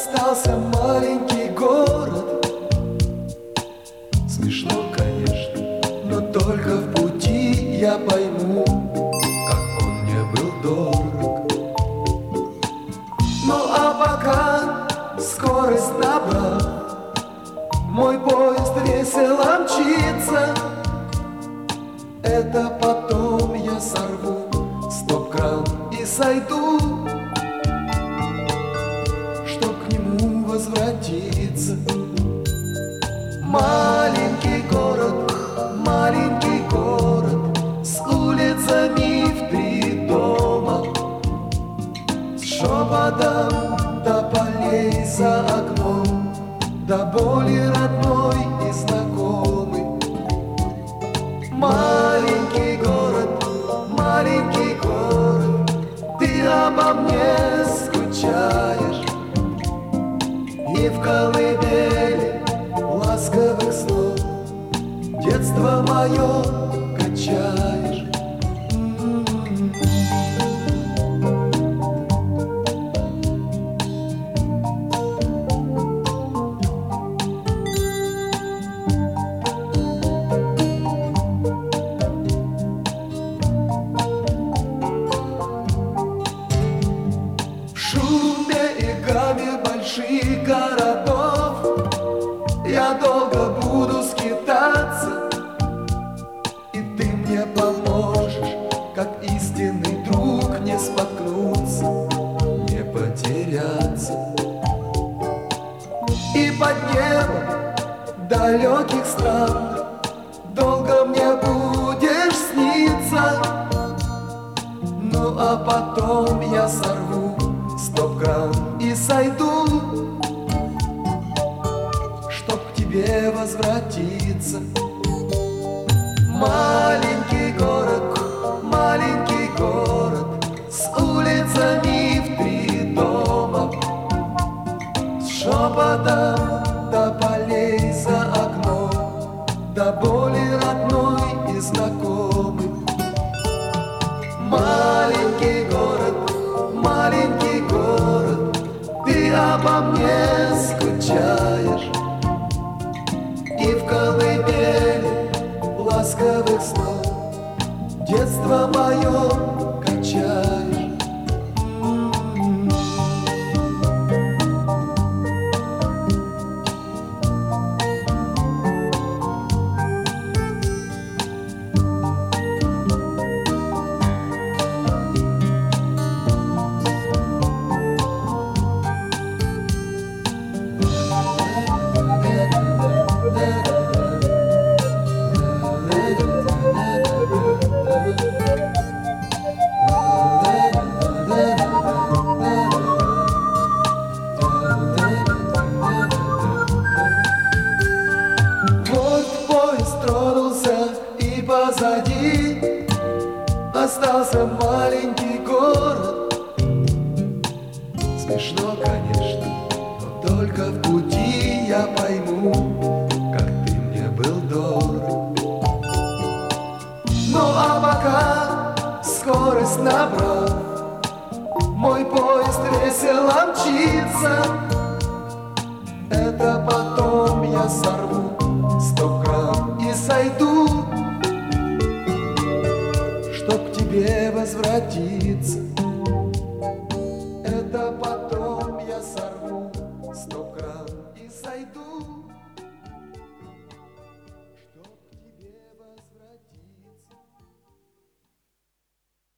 остался маленький город. Смешно, конечно, но только в пути я пойму, как он мне был дорог. Ну а пока скорость набрал, мой поезд весело мчится. Это потом я сорву стоп-кран и сойду, чтоб к нему возвратиться. Маленький город с улицами в 3 дома, с шепотом до полей за окном, до боли родной и знакомый. Маленький город, ты обо мне скучаешь, и в колыбели ласковых снов детство мое качаешь. В шуме и гаме больших городов я долго буду скитаться, и ты мне поможешь, как истинный друг, не споткнуться, не потеряться. И под небом далеких стран долго мне будешь сниться. Ну а потом я сорву стоп-кран и сойду, чтоб к тебе возвратиться. Маленький город с улицами в 3 дома, с шепотом до полей за окном, до боли родной и знакомый. Маленький город, ты обо мне скучаешь, и в колыбели ласковых снов детство мое качаешь. Позади остался маленький город. Смешно, конечно, но только в пути я пойму, как ты мне был дорог. Ну а пока скорость набрал, мой поезд весело мчится. Это потом я сорву стоп-кран и сойду, чтоб к тебе возвратиться.